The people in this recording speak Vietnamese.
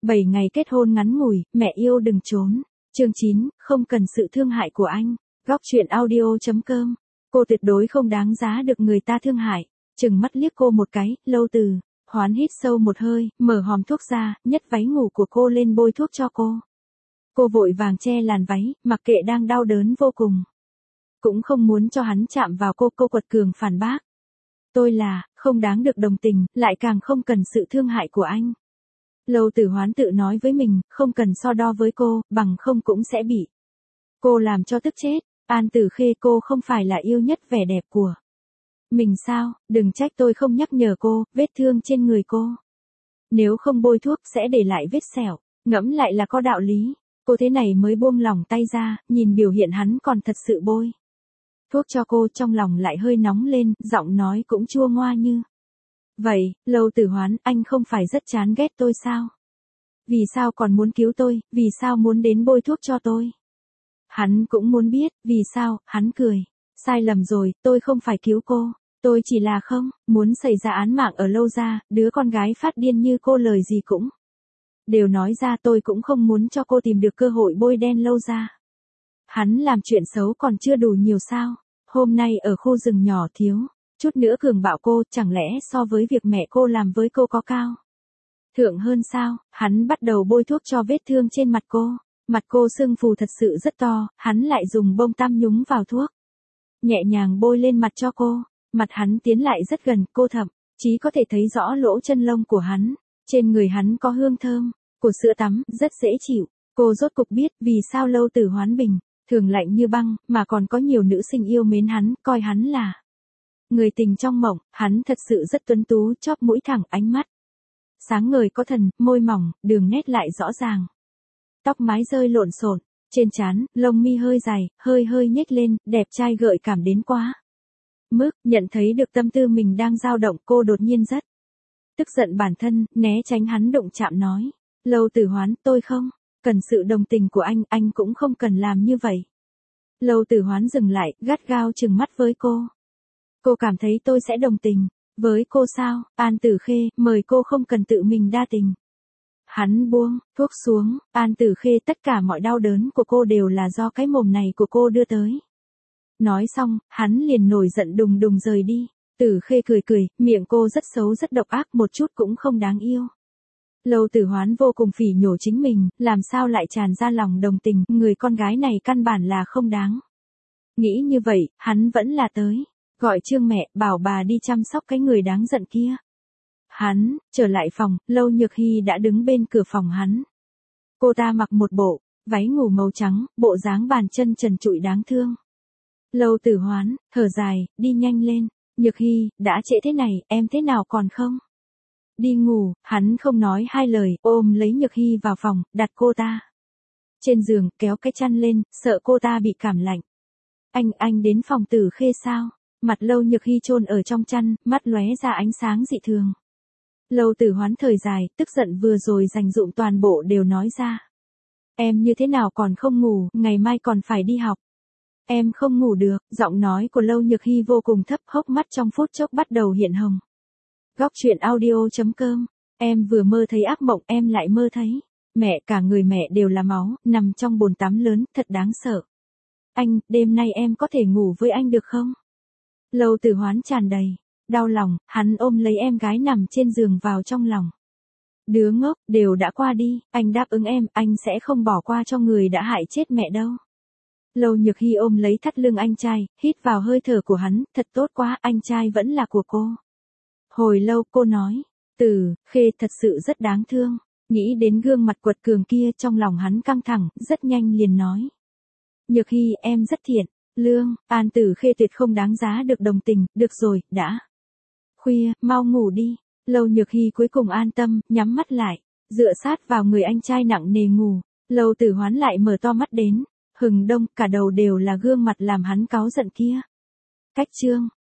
7 ngày kết hôn ngắn ngủi, mẹ yêu đừng trốn. Chương 9, không cần sự thương hại của anh. Góc truyện audio.com. Cô tuyệt đối không đáng giá được người ta thương hại. Chừng mắt liếc cô một cái, Lâu Từ Hoán hít sâu một hơi, mở hòm thuốc ra, nhấc váy ngủ của cô lên bôi thuốc cho cô. Cô vội vàng che làn váy, mặc kệ đang đau đớn vô cùng. Cũng không muốn cho hắn chạm vào cô quật cường phản bác. Tôi là, không đáng được đồng tình, lại càng không cần sự thương hại của anh. Lâu Tử Hoán tự nói với mình, không cần so đo với cô, bằng không cũng sẽ bị cô làm cho tức chết. An Tử Khê, cô không phải là yêu nhất vẻ đẹp của mình sao, đừng trách tôi không nhắc nhở cô, vết thương trên người cô. Nếu không bôi thuốc sẽ để lại vết sẹo, ngẫm lại là có đạo lý. Cô thế này mới buông lỏng tay ra, nhìn biểu hiện hắn còn thật sự bôi thuốc cho cô, trong lòng lại hơi nóng lên, giọng nói cũng chua ngoa như. Vậy, Lâu Tử Hoán, anh không phải rất chán ghét tôi sao? Vì sao còn muốn cứu tôi, vì sao muốn đến bôi thuốc cho tôi? Hắn cũng muốn biết, vì sao, hắn cười. Sai lầm rồi, tôi không phải cứu cô, tôi chỉ là không muốn xảy ra án mạng ở Lâu gia, đứa con gái phát điên như cô lời gì cũng đều nói ra, tôi cũng không muốn cho cô tìm được cơ hội bôi đen Lâu gia. Hắn làm chuyện xấu còn chưa đủ nhiều sao? Hôm nay ở khu rừng nhỏ thiếu chút nữa cường bạo cô, chẳng lẽ so với việc mẹ cô làm với cô có cao thượng hơn sao? Hắn bắt đầu bôi thuốc cho vết thương trên mặt cô. Mặt cô sưng phù thật sự rất to, hắn lại dùng bông tăm nhúng vào thuốc. Nhẹ nhàng bôi lên mặt cho cô. Mặt hắn tiến lại rất gần, cô thậm chí có thể thấy rõ lỗ chân lông của hắn. Trên người hắn có hương thơm của sữa tắm, rất dễ chịu. Cô rốt cục biết vì sao Lâu Tử Hoán bình thường lạnh như băng, mà còn có nhiều nữ sinh yêu mến hắn, coi hắn là người tình trong mộng. Hắn thật sự rất tuấn tú, chóp mũi thẳng, ánh mắt sáng ngời có thần, môi mỏng, đường nét lại rõ ràng. Tóc mái rơi lộn xộn, trên trán, lông mi hơi dài, hơi nhếch lên, đẹp trai gợi cảm đến quá mức. Nhận thấy được tâm tư mình đang dao động, cô đột nhiên rất tức giận bản thân, né tránh hắn đụng chạm nói. Lâu Tử Hoán, tôi không cần sự đồng tình của anh cũng không cần làm như vậy. Lâu Tử Hoán dừng lại, gắt gao trừng mắt với cô. Cô cảm thấy tôi sẽ đồng tình với cô sao? An Tử Khê, mời cô không cần tự mình đa tình. Hắn buông thuốc xuống. An Tử Khê, tất cả mọi đau đớn của cô đều là do cái mồm này của cô đưa tới. Nói xong, hắn liền nổi giận đùng đùng rời đi. Tử Khê cười, miệng cô rất xấu rất độc ác, một chút cũng không đáng yêu. Lâu Tử Hoán vô cùng phỉ nhổ chính mình, làm sao lại tràn ra lòng đồng tình, người con gái này căn bản là không đáng. Nghĩ như vậy, hắn vẫn là tới gọi Trương mẹ, bảo bà đi chăm sóc cái người đáng giận kia. Hắn trở lại phòng, Lâu Nhược Hy đã đứng bên cửa phòng hắn. Cô ta mặc một bộ váy ngủ màu trắng, bộ dáng bàn chân trần trụi đáng thương. Lâu Tử Hoán thở dài, đi nhanh lên. Nhược Hy, đã trễ thế này, em thế nào còn không đi ngủ? Hắn không nói hai lời, ôm lấy Nhược Hy vào phòng, đặt cô ta trên giường, kéo cái chăn lên, sợ cô ta bị cảm lạnh. Anh đến phòng Tử Khê sao? Mặt Lâu Nhược Hy chôn ở trong chăn, mắt lóe ra ánh sáng dị thường. Lâu Tử Hoán thời dài, tức giận vừa rồi dành dụm toàn bộ đều nói ra. Em như thế nào còn không ngủ, ngày mai còn phải đi học. Em không ngủ được. Giọng nói của Lâu Nhược Hy vô cùng thấp, hốc mắt trong phút chốc bắt đầu hiện hồng. Góc truyện audio.com. Em vừa mơ thấy ác mộng, em lại mơ thấy mẹ, cả người mẹ đều là máu, nằm trong bồn tắm lớn, thật đáng sợ. Anh, đêm nay em có thể ngủ với anh được không? Lâu Tử Hoán tràn đầy đau lòng, hắn ôm lấy em gái nằm trên giường vào trong lòng. Đứa ngốc, đều đã qua đi, anh đáp ứng em, anh sẽ không bỏ qua cho người đã hại chết mẹ đâu. Lâu Nhược Hy ôm lấy thắt lưng anh trai, hít vào hơi thở của hắn, thật tốt quá, anh trai vẫn là của cô. Hồi lâu cô nói, Tử Khê thật sự rất đáng thương. Nghĩ đến gương mặt quật cường kia, trong lòng hắn căng thẳng, rất nhanh liền nói. Nhược Hy, em rất thiện lương, An Tử Khê tuyệt không đáng giá được đồng tình, được rồi, đã khuya, mau ngủ đi. Lâu Nhược Hy cuối cùng an tâm, nhắm mắt lại, dựa sát vào người anh trai nặng nề ngủ. Lâu Tử Hoán lại mở to mắt đến, hừng đông, cả đầu đều là gương mặt làm hắn cáu giận kia. Cách chương